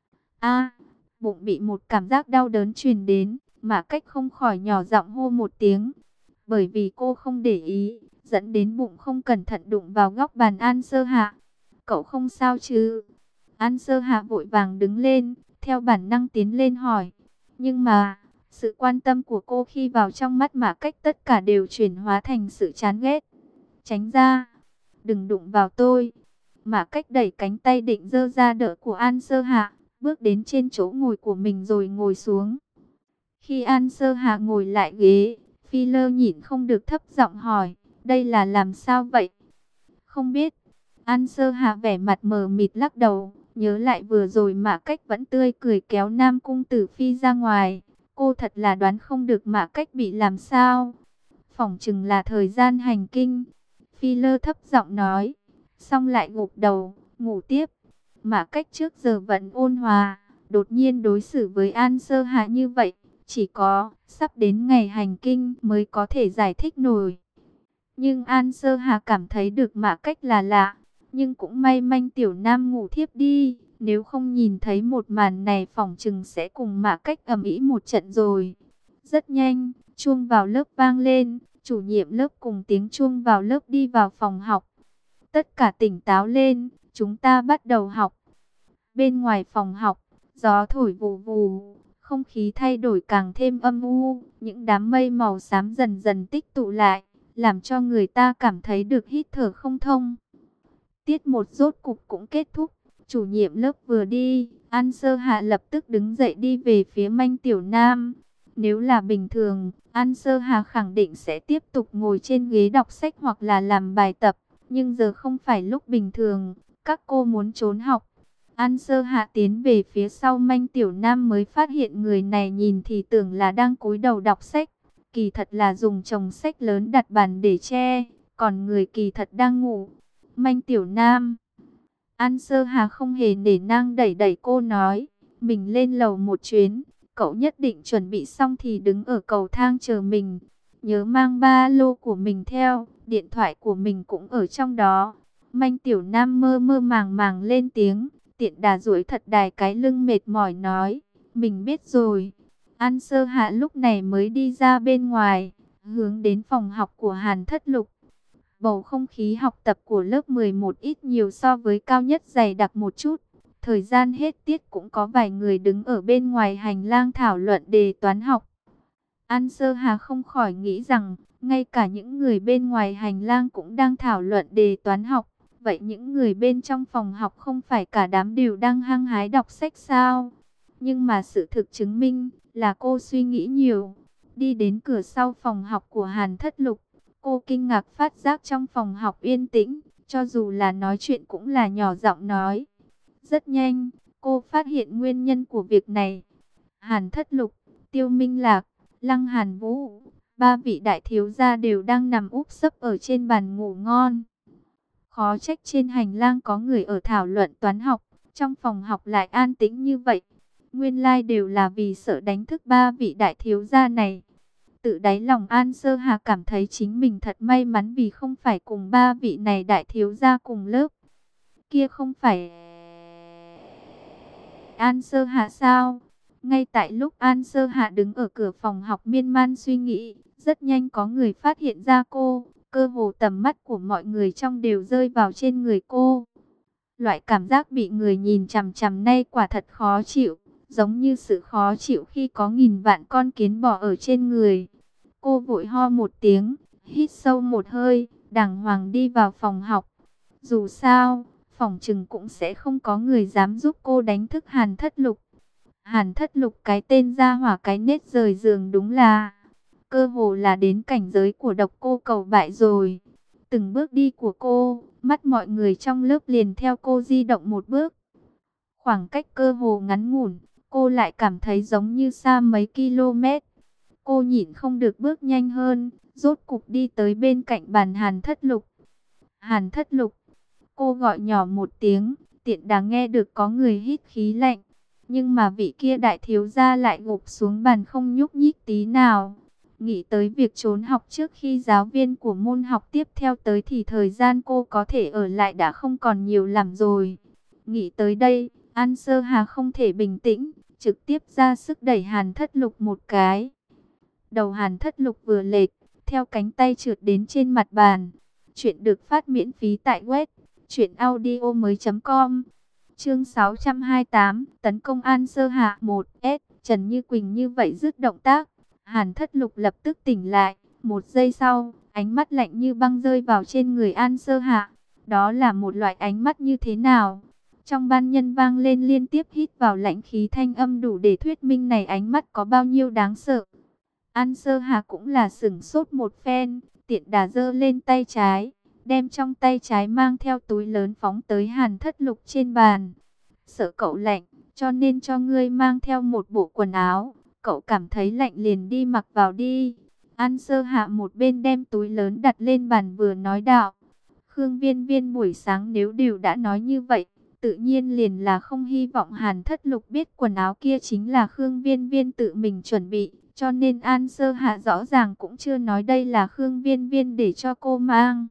Bụng bị một cảm giác đau đớn truyền đến, Mã Cách không khỏi nhỏ giọng hô một tiếng. Bởi vì cô không để ý, dẫn đến bụng không cẩn thận đụng vào góc bàn An Sơ Hạ. Cậu không sao chứ? An Sơ Hạ vội vàng đứng lên, theo bản năng tiến lên hỏi. Nhưng mà, sự quan tâm của cô khi vào trong mắt Mã Cách tất cả đều chuyển hóa thành sự chán ghét. Tránh ra, đừng đụng vào tôi. Mã Cách đẩy cánh tay định giơ ra đỡ của An Sơ Hạ, bước đến trên chỗ ngồi của mình rồi ngồi xuống. Khi An Sơ Hạ ngồi lại ghế, Phi Lơ nhịn không được thấp giọng hỏi, đây là làm sao vậy? Không biết. An Sơ Hạ vẻ mặt mờ mịt lắc đầu, nhớ lại vừa rồi Mã Cách vẫn tươi cười kéo Nam Cung Tử Phi ra ngoài. Cô thật là đoán không được Mã Cách bị làm sao. Phỏng chừng là thời gian hành kinh. Phi Lơ thấp giọng nói, xong lại gục đầu, ngủ tiếp. Mã Cách trước giờ vẫn ôn hòa, đột nhiên đối xử với An Sơ Hạ như vậy, chỉ có sắp đến ngày hành kinh mới có thể giải thích nổi. Nhưng An Sơ Hà cảm thấy được Mã Cách là lạ, nhưng cũng may manh tiểu nam ngủ thiếp đi, nếu không nhìn thấy một màn này phỏng chừng sẽ cùng Mã Cách ầm ĩ một trận rồi. Rất nhanh, chuông vào lớp vang lên, chủ nhiệm lớp cùng tiếng chuông vào lớp đi vào phòng học. Tất cả tỉnh táo lên, chúng ta bắt đầu học. Bên ngoài phòng học, gió thổi vù vù, không khí thay đổi càng thêm âm u, những đám mây màu xám dần dần tích tụ lại, làm cho người ta cảm thấy được hít thở không thông. Tiết một rốt cục cũng kết thúc, chủ nhiệm lớp vừa đi, An Sơ Hạ lập tức đứng dậy đi về phía Manh Tiểu Nam. Nếu là bình thường, An Sơ Hà khẳng định sẽ tiếp tục ngồi trên ghế đọc sách hoặc là làm bài tập, nhưng giờ không phải lúc bình thường, các cô muốn trốn học. An Sơ Hạ tiến về phía sau Manh Tiểu Nam mới phát hiện người này nhìn thì tưởng là đang cúi đầu đọc sách. Kỳ thật là dùng chồng sách lớn đặt bàn để che, còn người kỳ thật đang ngủ. Manh Tiểu Nam. An Sơ Hà không hề nể nang đẩy đẩy cô nói, mình lên lầu một chuyến, cậu nhất định chuẩn bị xong thì đứng ở cầu thang chờ mình. Nhớ mang ba lô của mình theo, điện thoại của mình cũng ở trong đó. Manh Tiểu Nam mơ mơ màng màng lên tiếng, tiện đà duỗi thật đài cái lưng mệt mỏi nói, mình biết rồi. An Sơ Hạ lúc này mới đi ra bên ngoài, hướng đến phòng học của Hàn Thất Lục. Bầu không khí học tập của lớp 11 ít nhiều so với cao nhất dày đặc một chút. Thời gian hết tiết cũng có vài người đứng ở bên ngoài hành lang thảo luận đề toán học. An Sơ Hà không khỏi nghĩ rằng, ngay cả những người bên ngoài hành lang cũng đang thảo luận đề toán học. Vậy những người bên trong phòng học không phải cả đám đều đang hăng hái đọc sách sao? Nhưng mà sự thực chứng minh là cô suy nghĩ nhiều. Đi đến cửa sau phòng học của Hàn Thất Lục, cô kinh ngạc phát giác trong phòng học yên tĩnh, cho dù là nói chuyện cũng là nhỏ giọng nói. Rất nhanh, cô phát hiện nguyên nhân của việc này. Hàn Thất Lục, Tiêu Minh Lạc, Lăng Hàn Vũ, ba vị đại thiếu gia đều đang nằm úp sấp ở trên bàn ngủ ngon. Khó trách trên hành lang có người ở thảo luận toán học, trong phòng học lại an tĩnh như vậy. Nguyên lai đều là vì sợ đánh thức ba vị đại thiếu gia này. Tự đáy lòng An Sơ Hà cảm thấy chính mình thật may mắn vì không phải cùng ba vị này đại thiếu gia cùng lớp. Kia không phải An Sơ Hà sao? Ngay tại lúc An Sơ Hà đứng ở cửa phòng học miên man suy nghĩ, rất nhanh có người phát hiện ra cô. Cơ hồ tầm mắt của mọi người trong đều rơi vào trên người cô. Loại cảm giác bị người nhìn chằm chằm nay quả thật khó chịu, giống như sự khó chịu khi có nghìn vạn con kiến bò ở trên người. Cô vội ho một tiếng, hít sâu một hơi, đàng hoàng đi vào phòng học. Dù sao, phòng chừng cũng sẽ không có người dám giúp cô đánh thức Hàn Thất Lục. Hàn Thất Lục cái tên ra hỏa cái nết rời giường đúng là, cơ hồ là đến cảnh giới của độc cô cầu bại rồi. Từng bước đi của cô, mắt mọi người trong lớp liền theo cô di động một bước. Khoảng cách cơ hồ ngắn ngủn, cô lại cảm thấy giống như xa mấy km. Cô nhịn không được bước nhanh hơn, rốt cục đi tới bên cạnh bàn Hàn Thất Lục. Hàn Thất Lục, cô gọi nhỏ một tiếng, tiện đà nghe được có người hít khí lạnh. Nhưng mà vị kia đại thiếu gia lại gục xuống bàn không nhúc nhích tí nào. Nghĩ tới việc trốn học trước khi giáo viên của môn học tiếp theo tới thì thời gian cô có thể ở lại đã không còn nhiều làm rồi. Nghĩ tới đây, An Sơ Hà không thể bình tĩnh, trực tiếp ra sức đẩy Hàn Thất Lục một cái. Đầu Hàn Thất Lục vừa lệch, theo cánh tay trượt đến trên mặt bàn. Chuyện được phát miễn phí tại web truyệnaudiomoi.com. Chương 628, tấn công An Sơ Hạ 1S, Trần Như Quỳnh như vậy dứt động tác. Hàn Thất Lục lập tức tỉnh lại, một giây sau, ánh mắt lạnh như băng rơi vào trên người An Sơ Hạ. Đó là một loại ánh mắt như thế nào? Trong ban nhân vang lên liên tiếp hít vào lãnh khí thanh âm đủ để thuyết minh này ánh mắt có bao nhiêu đáng sợ. An Sơ Hạ cũng là sửng sốt một phen, tiện đà giơ lên tay trái, đem trong tay trái mang theo túi lớn phóng tới Hàn Thất Lục trên bàn. Sợ cậu lạnh, cho nên cho ngươi mang theo một bộ quần áo. Cậu cảm thấy lạnh liền đi mặc vào đi. An Sơ Hạ một bên đem túi lớn đặt lên bàn vừa nói đạo. Khương Viên Viên buổi sáng nếu đều đã nói như vậy, tự nhiên liền là không hy vọng Hàn Thất Lục biết quần áo kia chính là Khương Viên Viên tự mình chuẩn bị. Cho nên An Sơ Hạ rõ ràng cũng chưa nói đây là Khương Viên Viên để cho cô mang.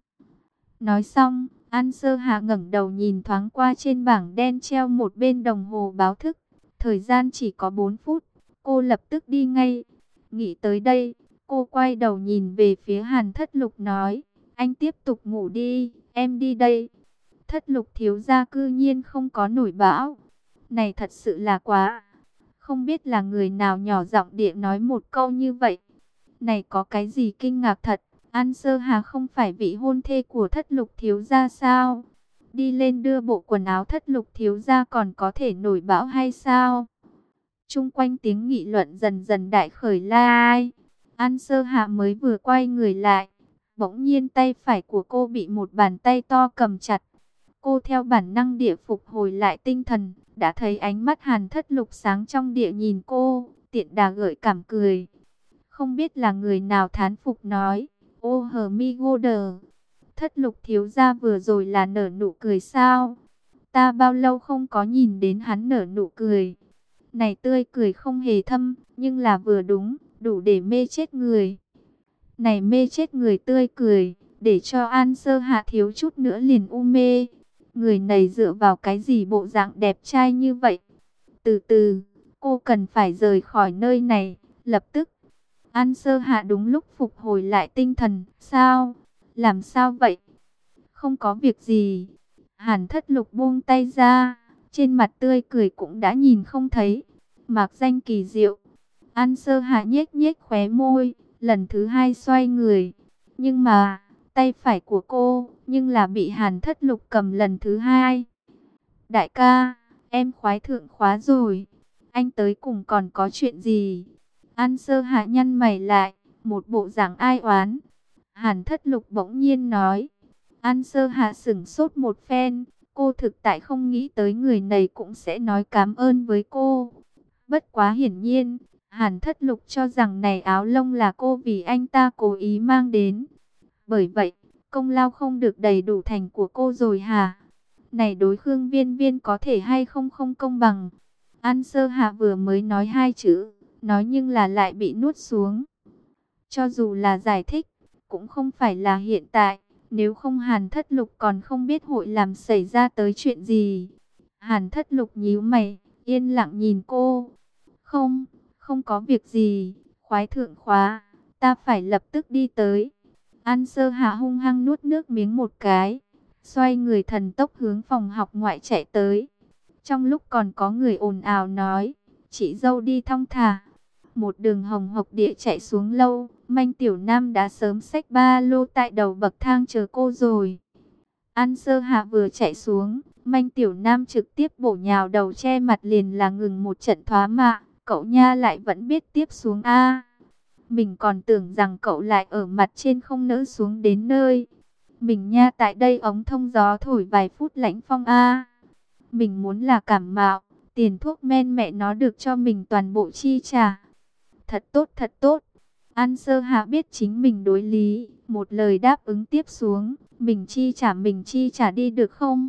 Nói xong, An Sơ Hạ ngẩng đầu nhìn thoáng qua trên bảng đen treo một bên đồng hồ báo thức. Thời gian chỉ có 4 phút, cô lập tức đi ngay. Nghĩ tới đây, cô quay đầu nhìn về phía Hàn Thất Lục nói, anh tiếp tục ngủ đi, em đi đây. Thất Lục thiếu gia cư nhiên không có nổi bão. Này thật sự là quá. Không biết là người nào nhỏ giọng địa nói một câu như vậy. Này có cái gì kinh ngạc thật. An Sơ Hà không phải vị hôn thê của Thất Lục thiếu gia sao? Đi lên đưa bộ quần áo Thất Lục thiếu gia còn có thể nổi bão hay sao? Chung quanh tiếng nghị luận dần dần đại khởi lai. An Sơ Hà mới vừa quay người lại, bỗng nhiên tay phải của cô bị một bàn tay to cầm chặt. Cô theo bản năng địa phục hồi lại tinh thần, đã thấy ánh mắt Hàn Thất Lục sáng trong địa nhìn cô, tiện đà gợi cảm cười. Không biết là người nào thán phục nói, ô hờ mi gô đờ, Thất Lục thiếu gia vừa rồi là nở nụ cười sao? Ta bao lâu không có nhìn đến hắn nở nụ cười. Này tươi cười không hề thâm, nhưng là vừa đúng, đủ để mê chết người. Này mê chết người tươi cười, để cho An Sơ Hạ thiếu chút nữa liền u mê. Người này dựa vào cái gì bộ dạng đẹp trai như vậy? Từ từ, cô cần phải rời khỏi nơi này, lập tức. An Sơ Hạ đúng lúc phục hồi lại tinh thần. Sao? Làm sao vậy? Không có việc gì. Hàn Thất Lục buông tay ra, trên mặt tươi cười cũng đã nhìn không thấy. Mạc danh kỳ diệu. An Sơ Hạ nhếch nhếch khóe môi, lần thứ hai xoay người. Nhưng mà, tay phải của cô, nhưng là bị Hàn Thất Lục cầm lần thứ hai. Đại ca, em khoái thượng khóa rồi. Anh tới cùng còn có chuyện gì? An Sơ Hạ nhăn mày lại, một bộ dạng ai oán. Hàn Thất Lục bỗng nhiên nói. An Sơ Hạ sửng sốt một phen. Cô thực tại không nghĩ tới người này cũng sẽ nói cảm ơn với cô. Bất quá hiển nhiên, Hàn Thất Lục cho rằng này áo lông là cô vì anh ta cố ý mang đến. Bởi vậy, công lao không được đầy đủ thành của cô rồi hả? Này đối Khương Viên Viên có thể hay không không công bằng. An Sơ Hạ vừa mới nói hai chữ, nói nhưng là lại bị nuốt xuống. Cho dù là giải thích, cũng không phải là hiện tại, nếu không Hàn Thất Lục còn không biết hội làm xảy ra tới chuyện gì. Hàn Thất Lục nhíu mày, yên lặng nhìn cô. Không, không có việc gì, khoái thượng khóa, ta phải lập tức đi tới. An Sơ Hạ hung hăng nuốt nước miếng một cái, xoay người thần tốc hướng phòng học ngoại chạy tới. Trong lúc còn có người ồn ào nói, chị dâu đi thong thả. Một đường hồng hộc địa chạy xuống lâu, Manh Tiểu Nam đã sớm xách ba lô tại đầu bậc thang chờ cô rồi. An Sơ Hạ vừa chạy xuống, Manh Tiểu Nam trực tiếp bổ nhào đầu che mặt liền là ngừng một trận thoá mạ. Cậu nha lại vẫn biết tiếp xuống a. Mình còn tưởng rằng cậu lại ở mặt trên không nỡ xuống đến nơi. Mình nha tại đây ống thông gió thổi vài phút lãnh phong a. Mình muốn là cảm mạo, tiền thuốc men mẹ nó được cho mình toàn bộ chi trả. Thật tốt, thật tốt. An Sơ Hạ biết chính mình đối lý, một lời đáp ứng tiếp xuống, mình chi trả đi được không?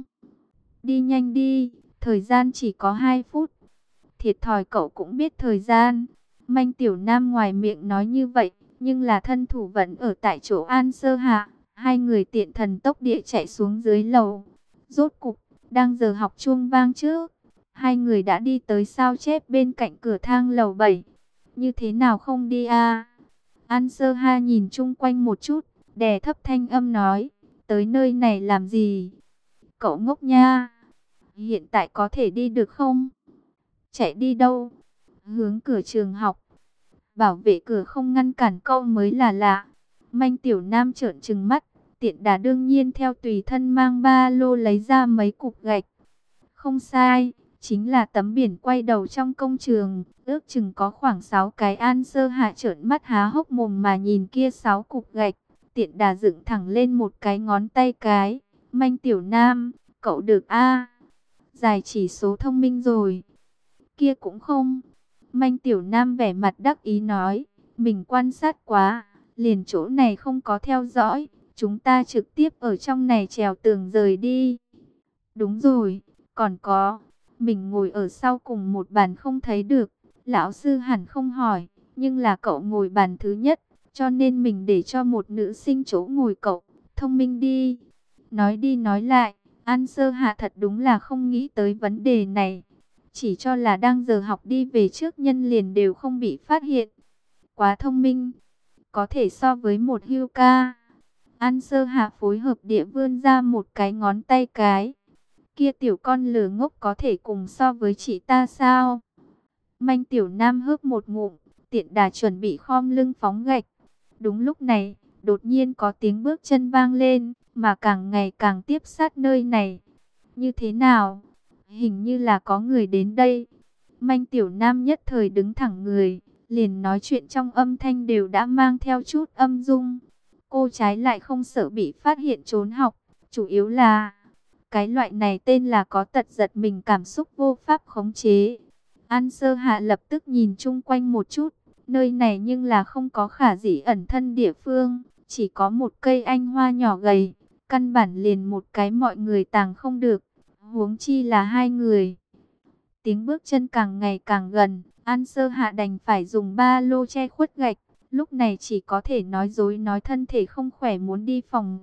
Đi nhanh đi, thời gian chỉ có 2 phút. Thiệt thòi cậu cũng biết thời gian. Manh Tiểu Nam ngoài miệng nói như vậy, nhưng là thân thủ vẫn ở tại chỗ An Sơ Hạ. Hai người tiện thần tốc địa chạy xuống dưới lầu. Rốt cục, đang giờ học chuông vang trước. Hai người đã đi tới sao chép bên cạnh cửa thang lầu 7. Như thế nào không đi à? An Sơ Ha nhìn chung quanh một chút, đè thấp thanh âm nói. Tới nơi này làm gì? Cậu ngốc nha. Hiện tại có thể đi được không? Chạy đi đâu? Hướng cửa trường học. Bảo vệ cửa không ngăn cản câu mới là lạ. Manh Tiểu Nam trợn trừng mắt. Tiện đà đương nhiên theo tùy thân mang ba lô lấy ra mấy cục gạch. Không sai, chính là tấm biển quay đầu trong công trường. Ước chừng có khoảng 6 cái. An Sơ Hạ trợn mắt há hốc mồm mà nhìn kia 6 cục gạch. Tiện đà dựng thẳng lên một cái ngón tay cái. Manh Tiểu Nam, cậu được a? Giải chỉ số thông minh rồi. Kia cũng không. Manh Tiểu Nam vẻ mặt đắc ý nói, mình quan sát quá, liền chỗ này không có theo dõi, chúng ta trực tiếp ở trong này trèo tường rời đi. Đúng rồi, còn có, mình ngồi ở sau cùng một bàn không thấy được, lão sư hẳn không hỏi, nhưng là cậu ngồi bàn thứ nhất, cho nên mình để cho một nữ sinh chỗ ngồi cậu, thông minh đi. Nói đi nói lại, An Sơ Hạ thật đúng là không nghĩ tới vấn đề này. Chỉ cho là đang giờ học đi về trước nhân liền đều không bị phát hiện. Quá thông minh. Có thể so với một hưu ca. An Sơ Hạ phối hợp địa vươn ra một cái ngón tay cái. Kia tiểu con lừa ngốc có thể cùng so với chị ta sao? Manh Tiểu Nam hớp một ngụm. Tiện đà chuẩn bị khom lưng phóng gạch. Đúng lúc này, đột nhiên có tiếng bước chân vang lên. Mà càng ngày càng tiếp sát nơi này. Như thế nào? Hình như là có người đến đây. Manh Tiểu Nam nhất thời đứng thẳng người, liền nói chuyện trong âm thanh đều đã mang theo chút âm dung. Cô trái lại không sợ bị phát hiện trốn học, chủ yếu là cái loại này tên là có tật giật mình cảm xúc vô pháp khống chế. An Sơ Hạ lập tức nhìn chung quanh một chút, nơi này nhưng là không có khả dĩ ẩn thân địa phương, chỉ có một cây anh hoa nhỏ gầy, căn bản liền một cái mọi người tàng không được. Huống chi là hai người. Tiếng bước chân càng ngày càng gần, An Sơ Hạ đành phải dùng ba lô che khuất gạch. Lúc này chỉ có thể nói dối nói thân thể không khỏe muốn đi phòng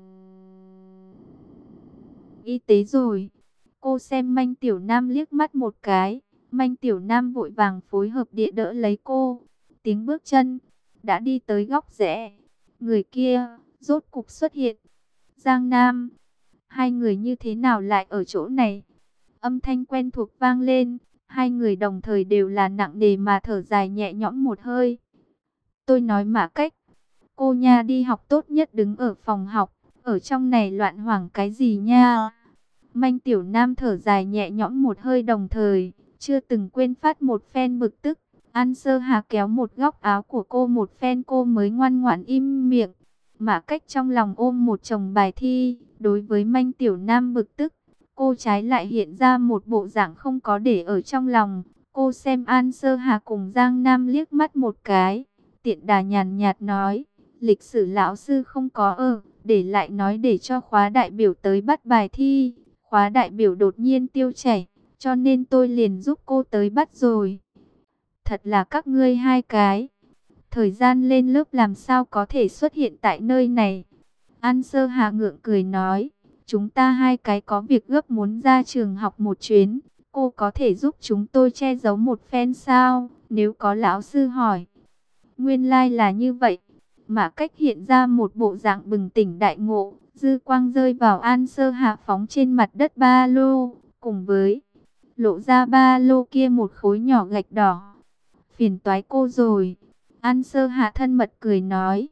y tế rồi. Cô xem Manh Tiểu Nam liếc mắt một cái. Manh Tiểu Nam vội vàng phối hợp địa đỡ lấy cô. Tiếng bước chân đã đi tới góc rẽ. Người kia rốt cục xuất hiện. Giang Nam. Hai người như thế nào lại ở chỗ này? Âm thanh quen thuộc vang lên. Hai người đồng thời đều là nặng nề mà thở dài nhẹ nhõm một hơi. Tôi nói mà cách. Cô nha đi học tốt nhất đứng ở phòng học. Ở trong này loạn hoảng cái gì nha? Manh Tiểu Nam thở dài nhẹ nhõm một hơi đồng thời. Chưa từng quên phát một phen bực tức. An Sơ Hà kéo một góc áo của cô một phen cô mới ngoan ngoãn im miệng. Mã Cách trong lòng ôm một chồng bài thi. Đối với Manh Tiểu Nam bực tức, cô trái lại hiện ra một bộ dạng không có để ở trong lòng. Cô xem An Sơ Hà cùng Giang Nam liếc mắt một cái. Tiện đà nhàn nhạt nói, lịch sử lão sư không có ở, để lại nói để cho khóa đại biểu tới bắt bài thi. Khóa đại biểu đột nhiên tiêu chảy, cho nên tôi liền giúp cô tới bắt rồi. Thật là các ngươi hai cái. Thời gian lên lớp làm sao có thể xuất hiện tại nơi này? An Sơ Hà ngượng cười nói, chúng ta hai cái có việc gấp muốn ra trường học một chuyến. Cô có thể giúp chúng tôi che giấu một phen sao? Nếu có lão sư hỏi. Nguyên lai là như vậy. Mã Cách hiện ra một bộ dạng bừng tỉnh đại ngộ. Dư quang rơi vào An Sơ Hà phóng trên mặt đất ba lô. Cùng với lộ ra ba lô kia một khối nhỏ gạch đỏ. Phiền toái cô rồi. An Sơ Hạ thân mật cười nói.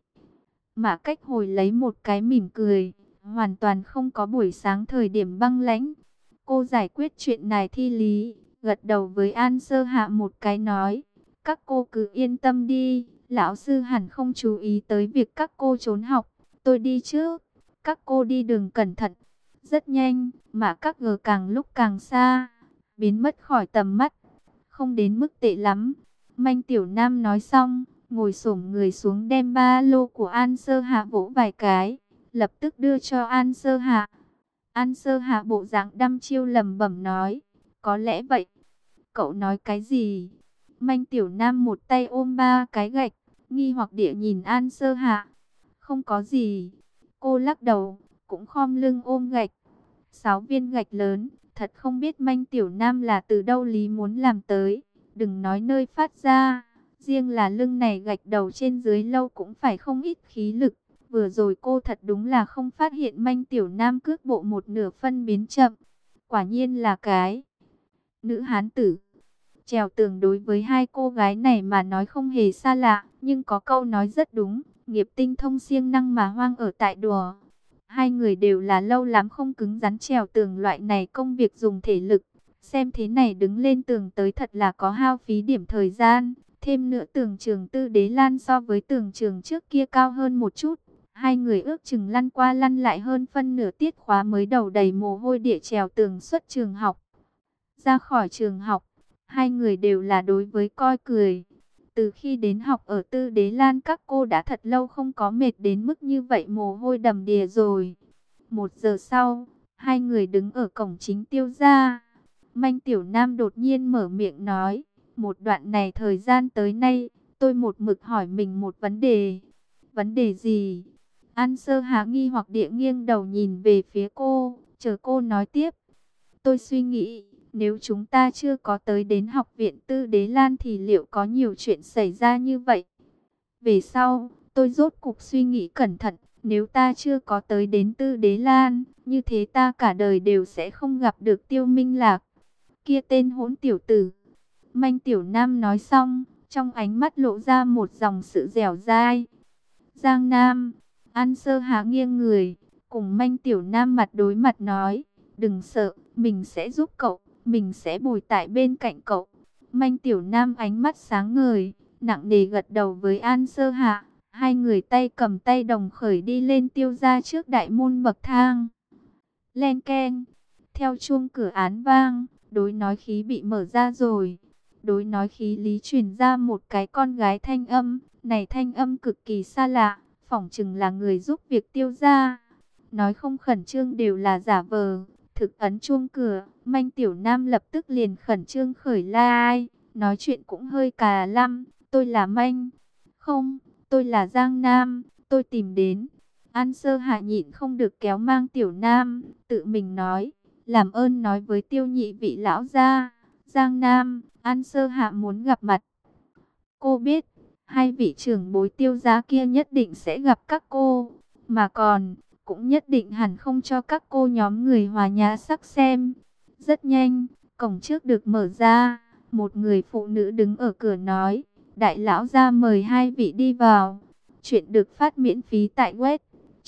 Mã Cách hồi lấy một cái mỉm cười. Hoàn toàn không có buổi sáng thời điểm băng lãnh. Cô giải quyết chuyện này thi lý. Gật đầu với An Sơ Hạ một cái nói. Các cô cứ yên tâm đi. Lão sư hẳn không chú ý tới việc các cô trốn học. Tôi đi trước. Các cô đi đường cẩn thận. Rất nhanh. Mã Các Gờ càng lúc càng xa. Biến mất khỏi tầm mắt. Không đến mức tệ lắm. Manh Tiểu Nam nói xong, ngồi xổm người xuống đem ba lô của An Sơ Hạ vỗ vài cái, lập tức đưa cho An Sơ Hạ. An Sơ Hạ bộ dạng đăm chiêu lẩm bẩm nói, có lẽ vậy. Cậu nói cái gì? Manh Tiểu Nam một tay ôm ba cái gạch, nghi hoặc địa nhìn An Sơ Hạ. Không có gì. Cô lắc đầu, cũng khom lưng ôm gạch. 6 viên gạch lớn, thật không biết Manh Tiểu Nam là từ đâu lý muốn làm tới. Đừng nói nơi phát ra, riêng là lưng này gạch đầu trên dưới lâu cũng phải không ít khí lực. Vừa rồi cô thật đúng là không phát hiện Manh Tiểu Nam cước bộ một nửa phân biến chậm. Quả nhiên là cái nữ hán tử. Trèo tường đối với hai cô gái này mà nói không hề xa lạ, nhưng có câu nói rất đúng, nghiệp tinh thông siêng năng mà hoang ở tại đùa. Hai người đều là lâu lắm không cứng rắn trèo tường loại này công việc dùng thể lực. Xem thế này đứng lên tường tới thật là có hao phí điểm thời gian. Thêm nữa tường trường Tư Đế Lan so với tường trường trước kia cao hơn một chút. Hai người ước chừng lăn qua lăn lại hơn phân nửa tiết khóa mới đầu đầy mồ hôi địa trèo tường xuất trường học. Ra khỏi trường học, hai người đều là đối với coi cười. Từ khi đến học ở Tư Đế Lan các cô đã thật lâu không có mệt đến mức như vậy mồ hôi đầm đìa rồi. 1 giờ sau, hai người đứng ở cổng chính Tiêu gia. Manh Tiểu Nam đột nhiên mở miệng nói, một đoạn này thời gian tới nay, tôi một mực hỏi mình một vấn đề. Vấn đề gì? An Sơ Hà nghi hoặc địa nghiêng đầu nhìn về phía cô, chờ cô nói tiếp. Tôi suy nghĩ, nếu chúng ta chưa có tới đến học viện Tư Đế Lan thì liệu có nhiều chuyện xảy ra như vậy? Về sau, tôi rốt cục suy nghĩ cẩn thận, nếu ta chưa có tới đến Tư Đế Lan, như thế ta cả đời đều sẽ không gặp được Tiêu Minh Lạc. Kia tên hỗn tiểu tử. Manh Tiểu Nam nói xong, trong ánh mắt lộ ra một dòng sự dẻo dai. Giang Nam, An Sơ Hà nghiêng người, cùng Manh Tiểu Nam mặt đối mặt nói, đừng sợ, mình sẽ giúp cậu, mình sẽ bồi tại bên cạnh cậu. Manh Tiểu Nam ánh mắt sáng ngời, nặng nề gật đầu với An Sơ Hà. Hai người tay cầm tay đồng khởi đi lên Tiêu gia trước đại môn bậc thang. Len keng, theo chuông cửa án vang, đối nói khí bị mở ra rồi. Đối nói khí lý truyền ra một cái con gái thanh âm. Này thanh âm cực kỳ xa lạ, phỏng chừng là người giúp việc Tiêu gia. Nói không khẩn trương đều là giả vờ. Thực ấn chuông cửa, Manh Tiểu Nam lập tức liền khẩn trương khởi lai. Nói chuyện cũng hơi cà lăm. Tôi là Manh. Không, tôi là Giang Nam. Tôi tìm đến. An Sơ Hạ nhịn không được kéo mang Tiểu Nam. Tự mình nói. Làm ơn nói với Tiêu nhị vị lão gia. Giang Nam, An Sơ Hạ muốn gặp mặt. Cô biết, hai vị trưởng bối Tiêu gia kia nhất định sẽ gặp các cô. Mà còn, cũng nhất định hẳn không cho các cô nhóm người hòa nhã sắc xem. Rất nhanh, cổng trước được mở ra. Một người phụ nữ đứng ở cửa nói, đại lão gia mời hai vị đi vào. Chuyện được phát miễn phí tại web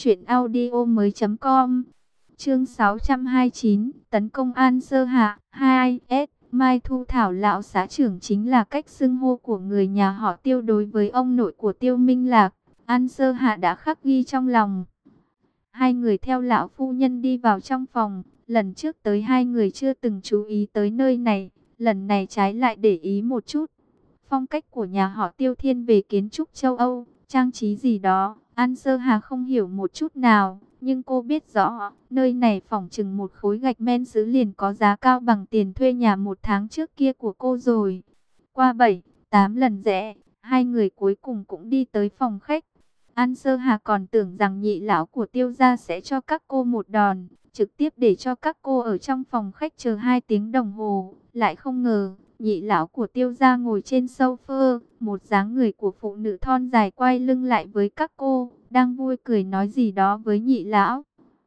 truyệnaudiomoi.com. Chương 629, tấn công An Sơ Hạ 2S. Mai Thu Thảo lão xã trưởng chính là cách xưng hô của người nhà họ Tiêu đối với ông nội của Tiêu Minh Lạc. An Sơ Hạ đã khắc ghi trong lòng. Hai người theo lão phu nhân đi vào trong phòng. Lần trước tới hai người chưa từng chú ý tới nơi này. Lần này trái lại để ý một chút. Phong cách của nhà họ Tiêu thiên về kiến trúc châu Âu, trang trí gì đó, An Sơ Hà không hiểu một chút nào. Nhưng cô biết rõ, nơi này phỏng chừng một khối gạch men sứ liền có giá cao bằng tiền thuê nhà một tháng trước kia của cô rồi. Qua 7, 8 lần rẽ, hai người cuối cùng cũng đi tới phòng khách. An Sơ Hà còn tưởng rằng nhị lão của Tiêu gia sẽ cho các cô một đòn, trực tiếp để cho các cô ở trong phòng khách chờ 2 tiếng đồng hồ. Lại không ngờ, nhị lão của Tiêu gia ngồi trên sofa, một dáng người của phụ nữ thon dài quay lưng lại với các cô, đang vui cười nói gì đó với nhị lão.